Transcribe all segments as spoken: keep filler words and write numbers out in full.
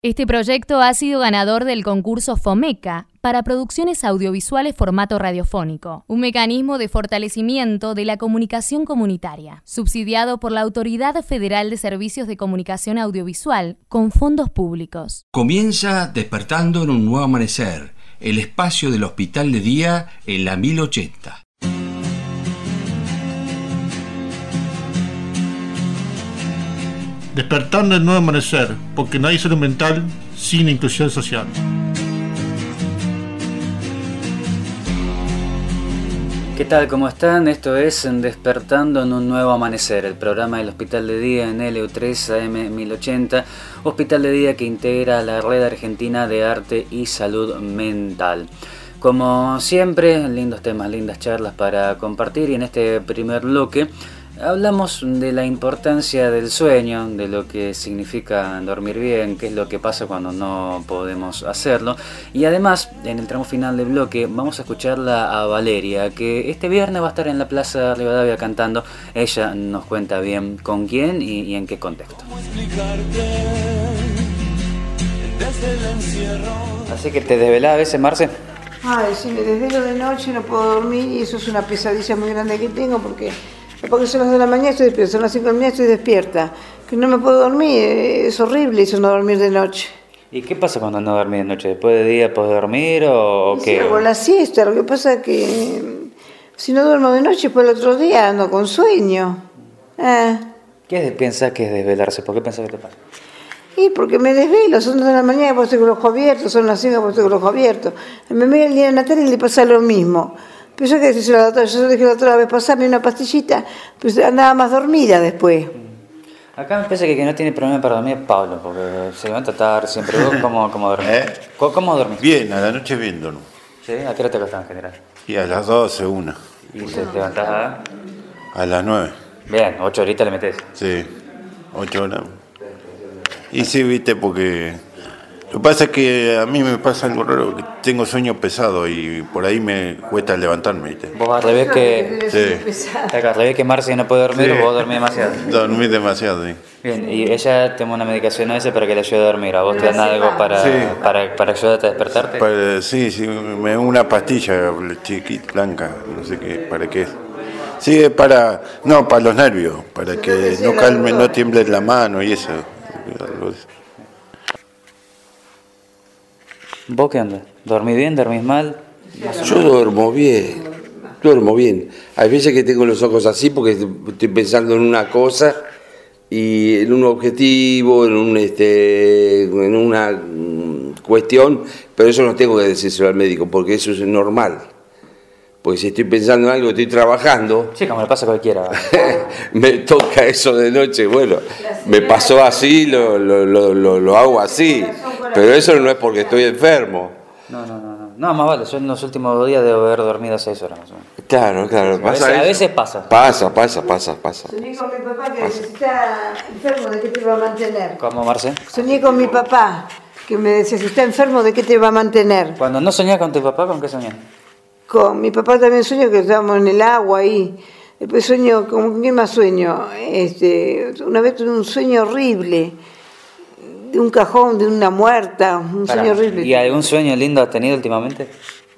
Este proyecto ha sido ganador del concurso FOMECA para producciones audiovisuales formato radiofónico, un mecanismo de fortalecimiento de la comunicación comunitaria, subsidiado por la Autoridad Federal de Servicios de Comunicación Audiovisual con fondos públicos. Comienza Despertando en un Nuevo Amanecer, el espacio del Hospital de Día en la mil ochenta. Despertando en Nuevo Amanecer, porque no hay salud mental sin inclusión social. ¿Qué tal? ¿Cómo están? Esto es Despertando en un Nuevo Amanecer, el programa del Hospital de Día en L U tres A M mil ochenta, Hospital de Día que integra la Red Argentina de Arte y Salud Mental. Como siempre, lindos temas, lindas charlas para compartir, y en este primer bloque hablamos de la importancia del sueño, de lo que significa dormir bien, qué es lo que pasa cuando no podemos hacerlo. Y además, en el tramo final del bloque, vamos a escucharla a Valeria, que este viernes va a estar en la Plaza Rivadavia cantando. Ella nos cuenta bien con quién y, y en qué contexto. Así que te desvelás a veces, Marce. Ay, si me desvelo de noche no puedo dormir y eso es una pesadilla muy grande que tengo porque... Porque son las dos de la mañana estoy despierta, son las cinco de la mañana estoy despierta. Que no me puedo dormir, es horrible eso no dormir de noche. ¿Y qué pasa cuando no dormís de noche? ¿Después de día podés dormir o, o qué? Sí, hago la siesta, lo que pasa es que si no duermo de noche, pues el otro día ando con sueño. Ah. ¿Qué pensás que es desvelarse? ¿Por qué pensás que te pasa? Y porque me desvelo, son dos de la mañana, pues estoy con los ojos abiertos, son las cinco, pues estoy con los ojos abiertos. Me mira el día de Natal y le pasa lo mismo. Pero yo que decía la doctora, yo dije la otra vez, pasarme una pastillita, pues andaba más dormida después. Acá me parece que, que no tiene problema para dormir Pablo, porque se levanta tarde siempre. ¿Vos cómo, cómo dormís? ¿Eh? ¿Cómo, ¿Cómo dormís? Bien, a la noche bien duermo. ¿Sí? ¿A qué hora te acostás en general? Y a las doce, una. ¿Y te levantás a...? A las nueve. Bien, ocho horitas le metés. Sí, ocho horas. Y sí, viste, porque... Lo que pasa es que a mí me pasa algo raro, que tengo sueño pesado y por ahí me cuesta levantarme, ¿viste? Vos al revés que... Sí. Al revés que Marcia no puede dormir, sí. O vos dormís demasiado. Dormí demasiado, sí. Bien, y ella toma una medicación a veces para que le ayude a dormir. ¿A vos te dan algo para, sí. para, para ayudarte a despertarte? Para, sí, sí, me da una pastilla chiquita, blanca, no sé qué, para qué es. Sí, es para, no, para los nervios, para que no calme, no tiemble la mano y eso. Algo de eso. ¿Vos qué onda? ¿Dormís bien? ¿Dormís mal? Yo duermo bien, duermo bien. Hay veces que tengo los ojos así porque estoy pensando en una cosa y en un objetivo, en un este, en una cuestión, pero eso no tengo que decírselo al médico porque eso es normal. Porque si estoy pensando en algo, estoy trabajando. Sí, como le pasa a cualquiera. Me toca eso de noche, bueno, me pasó así, lo, lo, lo, lo, lo hago así. Pero eso no es porque estoy enfermo. No, no, no. No, no más vale, yo en los últimos dos días debo haber dormido seis horas más o menos. Claro, claro. A veces, a veces pasa. Pasa, pasa, pasa, pasa. Soñé con mi papá que pasa. Está enfermo, ¿de qué te va a mantener? ¿Cómo, Marce? Soñé con mi papá que me decía, si está enfermo, ¿de qué te va a mantener? Cuando no soñás con tu papá, ¿con qué soñás? Con mi papá también sueño que estábamos en el agua ahí. Después sueño, ¿con qué más sueño? Este, una vez tuve un sueño horrible, de un cajón, de una muerta, un Pará, sueño horrible. ¿Y algún sueño lindo has tenido últimamente?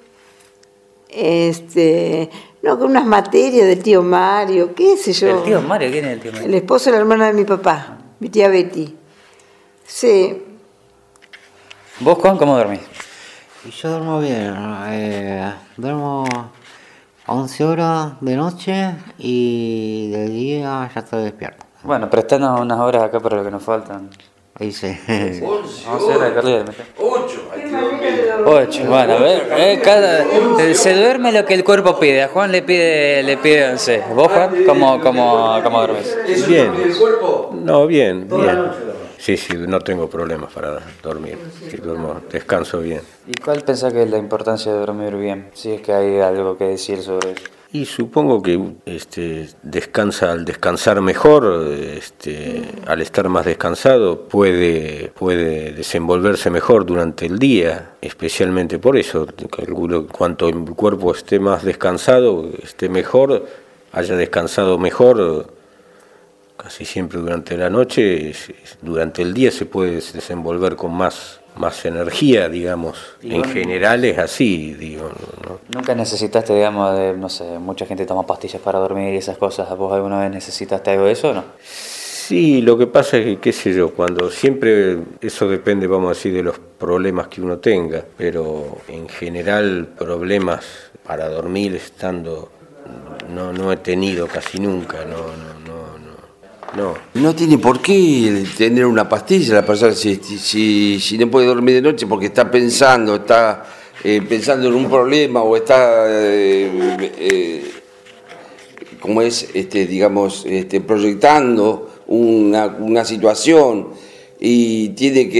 Este, no, con unas materias del tío Mario, qué sé yo. ¿El tío Mario? ¿Quién es el tío Mario? El esposo de la hermana de mi papá, mi tía Betty. Sí. ¿Vos, Juan, cómo dormís? Y yo duermo bien, eh, duermo once horas de noche y de día ya estoy despierto. Bueno, prestanos unas horas acá para lo que nos faltan. Ahí sí. once horas de corrida. ocho. ocho, bueno, a ver, eh, cada, eh, se duerme lo que el cuerpo pide. A Juan le pide le pide once. ¿Vos, Juan, cómo, cómo, cómo dormís? Bien. No, bien, bien. Sí, sí, no tengo problemas para dormir. Sí, duermo, descanso bien. ¿Y cuál pensás que es la importancia de dormir bien? Si es que hay algo que decir sobre eso. Y supongo que este, descansa al descansar mejor, este, al estar más descansado, puede, puede desenvolverse mejor durante el día, especialmente por eso. Calculo que cuanto el cuerpo esté más descansado, esté mejor, haya descansado mejor, casi siempre durante la noche, durante el día se puede desenvolver con más, más energía, digamos. Y en bueno, general es así, digo. ¿no? ¿Nunca necesitaste, digamos, de, no sé, mucha gente toma pastillas para dormir y esas cosas? ¿Vos alguna vez necesitaste algo de eso o no? Sí, lo que pasa es que, qué sé yo, cuando siempre, eso depende, vamos a decir, de los problemas que uno tenga, pero en general problemas para dormir estando, no, no he tenido casi nunca, no, no, no, no. No tiene por qué tener una pastilla la persona si, si, si no puede dormir de noche porque está pensando, está eh, pensando en un problema o está... Eh, eh, como es, este, digamos, este, proyectando una, una situación y tiene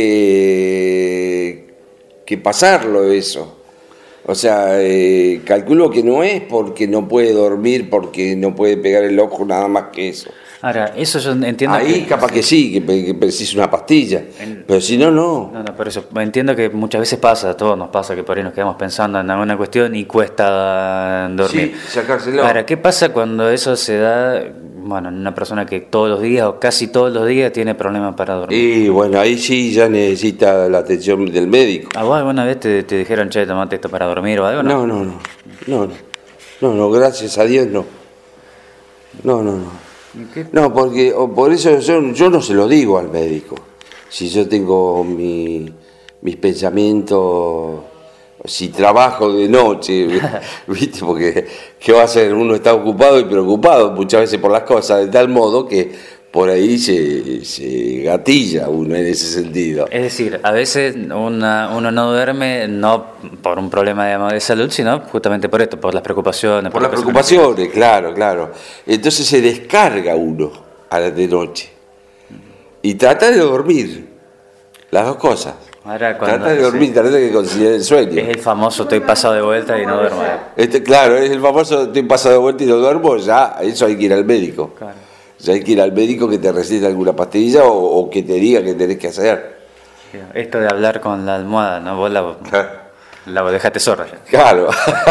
que, que pasarlo eso. O sea, eh, calculo que no es porque no puede dormir, porque no puede pegar el ojo, nada más que eso. Ahora, eso yo entiendo. Ahí que, capaz que sí, que, que precisa una pastilla, en, pero si no, no. No, no, por eso entiendo que muchas veces pasa, a todos nos pasa que por ahí nos quedamos pensando en alguna cuestión y cuesta dormir. Sí, sacárselo. Ahora, ¿qué pasa cuando eso se da, bueno, en una persona que todos los días o casi todos los días tiene problemas para dormir? Y bueno, ahí sí ya necesita la atención del médico. ¿A vos alguna vez te, te dijeron, che, tomate esto para dormir o algo? No, no, no, no, no, no, no, gracias a Dios no. No, no, no. No, porque por eso yo, yo no se lo digo al médico. Si yo tengo mi, mis pensamientos, si trabajo de noche, ¿viste? Porque ¿qué va a hacer? Uno está ocupado y preocupado muchas veces por las cosas, de tal modo que por ahí se, se gatilla uno en ese sentido. Es decir, a veces una, uno no duerme no por un problema digamos, de salud, sino justamente por esto, por las preocupaciones. Por, por las preocupaciones, claro, claro. Entonces se descarga uno a la de noche y trata de dormir, las dos cosas. Ahora, cuando, trata de dormir, sí. Trata de considerar el sueño. Es el famoso estoy pasado de vuelta y no duermo. Este, claro, es el famoso estoy pasado de vuelta y no duermo, ya eso hay que ir al médico. Claro. Ya hay que ir al médico que te recete alguna pastilla o, o que te diga qué tenés que hacer. Esto de hablar con la almohada, ¿no? Vos la, claro. la dejaste sorda. Claro.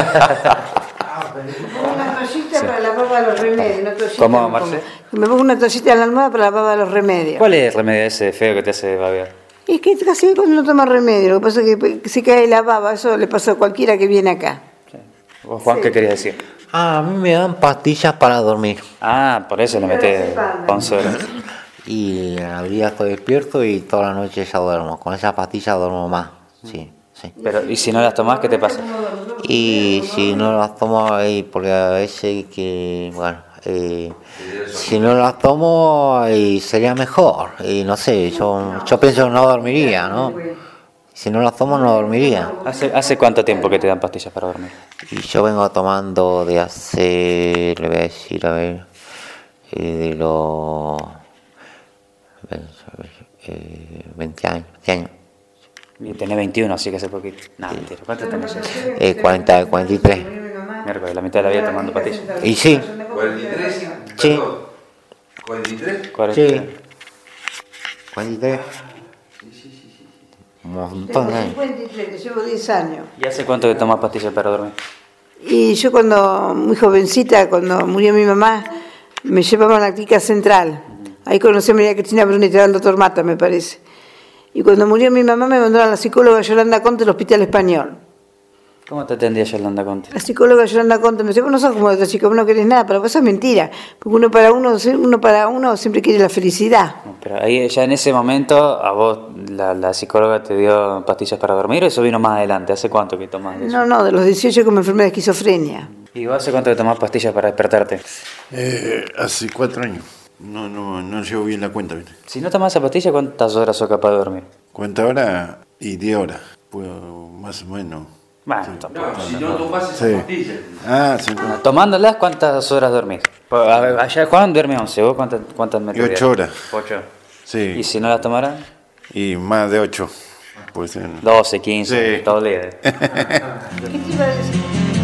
Una toallita sí. para la baba de los remedios. Una toallita, ¿Cómo, Marce? Me pongo una toallita en la almohada para la baba de los remedios. ¿Cuál es el remedio ese feo que te hace babear? Es que casi cuando no toma remedio, lo que pasa es que se cae la baba, eso le pasa a cualquiera que viene acá. Sí. ¿Vos, Juan, sí. qué querías decir? Ah, a mí me dan pastillas para dormir. Ah, por eso le metés consuelo. Y al día estoy despierto y toda la noche ya duermo. Con esas pastillas duermo más, sí, sí. Pero, ¿y si no las tomás, qué te pasa? Y si no las tomo, eh, porque a veces que, bueno, eh, si no las tomo eh, sería mejor. Y no sé, yo, yo pienso que no dormiría, ¿no? Si no las tomo no dormiría. ¿Hace, ¿Hace cuánto tiempo que te dan pastillas para dormir? Y yo vengo tomando de hace, le voy a decir, a ver, eh, de los eh, veinte años, veinte años. Y tenés veintiuno, así que hace poquito. No, mentira. ¿Cuánto tenés? Eh, cuarenta, cuarenta y tres. Miércoles, la mitad de la vida tomando pastillas. Y sí. ¿cuarenta y tres? Sí. ¿cuarenta y tres? cuarenta y tres. Sí. cuarenta y tres. Un montón de años. cincuenta y tres, llevo diez años. ¿Y hace cuánto que tomas pastillas para dormir? Y yo cuando, muy jovencita, cuando murió mi mamá, me llevaban a la clínica central. Ahí conocí a María Cristina Brunete, al doctor Mata, me parece. Y cuando murió mi mamá me mandaron a la psicóloga Yolanda Conte del Hospital Español. ¿Cómo te atendía Yolanda Conte? La psicóloga Yolanda Conte me decía, vos no sos como otra chica, vos no querés nada, pero eso es mentira. Porque uno para uno, uno para uno siempre quiere la felicidad. Pero ahí ya en ese momento, ¿a vos la, la psicóloga te dio pastillas para dormir o eso vino más adelante? ¿Hace cuánto que tomás eso? No, no, de los dieciocho que me enfermé de esquizofrenia. ¿Y vos hace cuánto que tomás pastillas para despertarte? Eh, hace cuatro años. No, no, no llevo bien la cuenta. ¿Viste? Si no tomás esa pastilla, ¿cuántas horas sos capaz de dormir? ¿Cuántas horas? Y diez horas. Puedo, más o menos. Bueno, Sí. tampoco. No, si no tomas esas Sí. pastillas. Ah, sí. Bueno, tomándolas, ¿cuántas horas dormís? A ver, allá Juan duerme once, ¿vos cuántas, cuántas metes? Ocho horas. Ocho. Sí. ¿Y si no las tomaras? Y más de ocho. Pues, eh, doce, quince, Sí. todo líder. ¿Qué te iba a decir?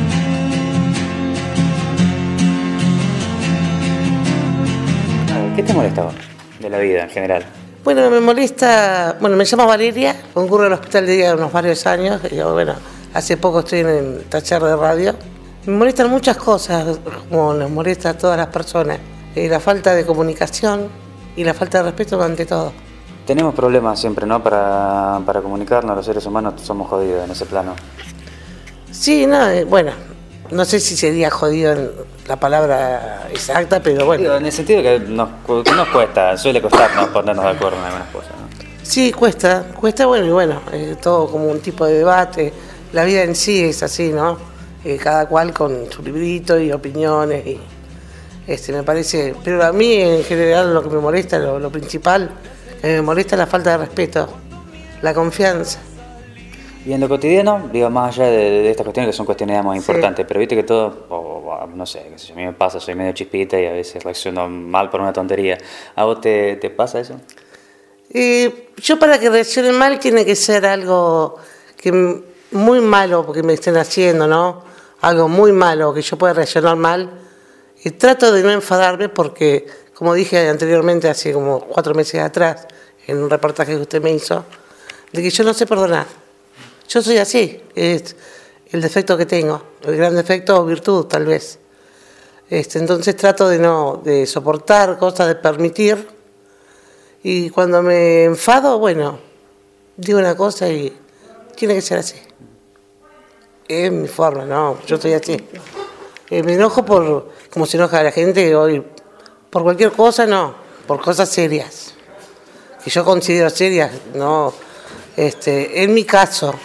¿Qué te molesta vos de la vida en general? Bueno, me molesta, bueno, me llamo Valeria, concurro al hospital de día unos varios años, y bueno, hace poco estoy en el taller de radio. Me molestan muchas cosas, como nos molesta a todas las personas. eh, la falta de comunicación y la falta de respeto ante todo. Tenemos problemas siempre, ¿no? Para, para comunicarnos, los seres humanos somos jodidos en ese plano. Sí, no, eh, bueno, no sé si sería jodido en la palabra exacta, pero bueno. Digo, en el sentido que nos, que nos cuesta, suele costarnos ponernos de acuerdo en algunas cosas, ¿no? Sí, cuesta, cuesta, bueno, y bueno, eh, todo como un tipo de debate. La vida en sí es así, ¿no? Eh, cada cual con su librito y opiniones, y este, me parece. Pero a mí, en general, lo que me molesta, lo, lo principal, que me molesta es la falta de respeto, la confianza. Y en lo cotidiano, digo, más allá de, de estas cuestiones que son cuestiones más importantes, sí. Pero viste que todo, o, o, no sé, qué sé yo, a mí me pasa, soy medio chispita y a veces reacciono mal por una tontería. ¿A vos te, te pasa eso? Eh, yo para que reaccione mal tiene que ser algo que muy malo porque me estén haciendo, ¿no? Algo muy malo que yo pueda reaccionar mal. Y trato de no enfadarme porque, como dije anteriormente, hace como cuatro meses atrás, en un reportaje que usted me hizo, de que yo no sé perdonar. Yo soy así, es el defecto que tengo, el gran defecto o virtud tal vez. Este, entonces trato de no, de soportar cosas, de permitir. Y cuando me enfado, bueno, digo una cosa y tiene que ser así. Es mi forma, ¿no? Yo soy así. Eh, me enojo por, como se enoja la gente hoy, por cualquier cosa, no, por cosas serias. Que yo considero serias, no. Este, en mi caso,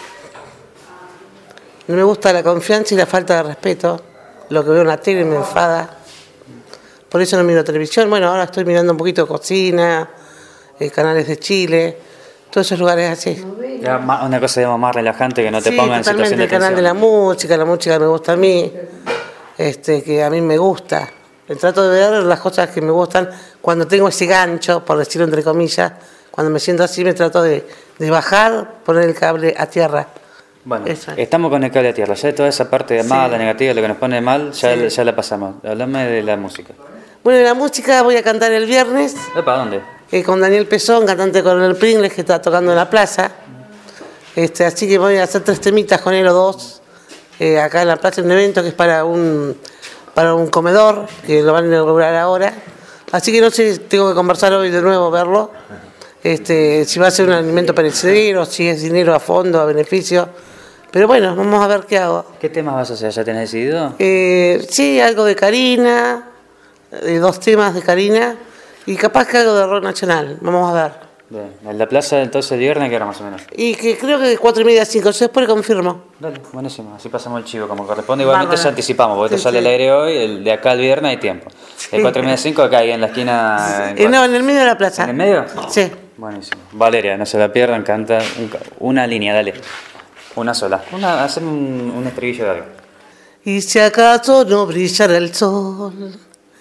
no me gusta la confianza y la falta de respeto. Lo que veo en la tele me enfada. Por eso no miro televisión. Bueno, ahora estoy mirando un poquito de cocina, eh, canales de Chile, todos esos lugares así. Ya, una cosa digamos, más relajante que no te sí, ponga en situación de el canal de la música, la música me gusta a mí, este, que a mí me gusta. Trato de ver las cosas que me gustan cuando tengo ese gancho, por decirlo entre comillas. Cuando me siento así me trato de, de bajar, poner el cable a tierra. Bueno, eso. Estamos con el cable a tierra, ya toda esa parte de mala, sí. Negativa, lo que nos pone mal, ya, sí. ya la pasamos. Hablame de la música. Bueno, la música voy a cantar el viernes. ¿Para dónde? Eh, con Daniel Pezón, cantante de Coronel Pringles, que está tocando en la plaza. Este, así que voy a hacer tres temitas con él o dos, eh, acá en la plaza, un evento que es para un, para un comedor, que lo van a inaugurar ahora. Así que no sé, tengo que conversar hoy de nuevo, verlo. Este, si va a ser un alimento perecedero, si es dinero a fondo, a beneficio. Pero bueno, vamos a ver qué hago. ¿Qué temas vas a hacer? ¿Ya tenés decidido? Eh, sí, algo de Karina, eh, dos temas de Karina y capaz que algo de rock nacional. Vamos a ver. Bien, en la plaza entonces el viernes, ¿qué hora más o menos? Y que creo que de cuatro y media a cinco, yo después confirmo. Dale, buenísimo, así pasamos el chivo como corresponde. Igualmente ya anticipamos, porque sí, esto sale sí. al aire hoy, el de acá al viernes hay tiempo. Sí. De cuatro y media a cinco acá ahí en la esquina. Sí. En no, en el medio de la plaza. ¿En el medio? Sí. Buenísimo. Valeria, no se la pierdan, canta un, una línea, dale. Una sola. Una, hacer un, un estribillo de algo. Y si acaso no brillara el sol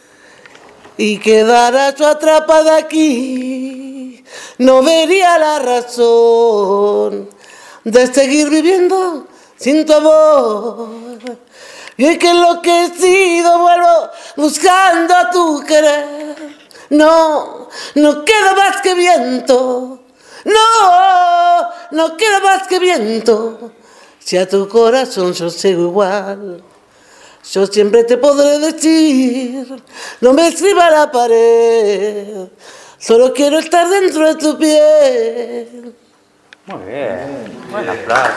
y quedara yo atrapada aquí, no vería la razón de seguir viviendo sin tu amor. Y hoy que enloquecido vuelvo buscando a tu querer. No, no queda más que viento. No, no queda más que viento. Si a tu corazón yo sigo igual, yo siempre te podré decir, no me escriba la pared, solo quiero estar dentro de tu piel. Muy bien, buen aplauso.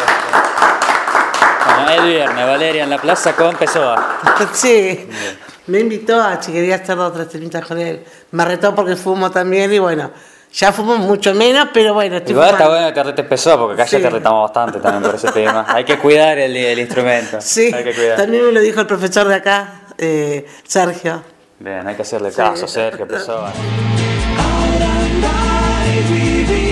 Bueno, el viernes, Valeria en la plaza con Pessoa. Sí, me invitó a si quería hacer dos o tres temitas con él. Me retó porque fumo también y bueno, ya fumo mucho menos, pero bueno. Estoy Igual fumando. Está bueno que te retes Pessoa porque acá sí. Ya te retamos bastante también por ese tema. Hay que cuidar el, el instrumento. Sí, hay que cuidar. También me lo dijo el profesor de acá, eh, Sergio. Bien, hay que hacerle caso, sí. Sergio Pessoa.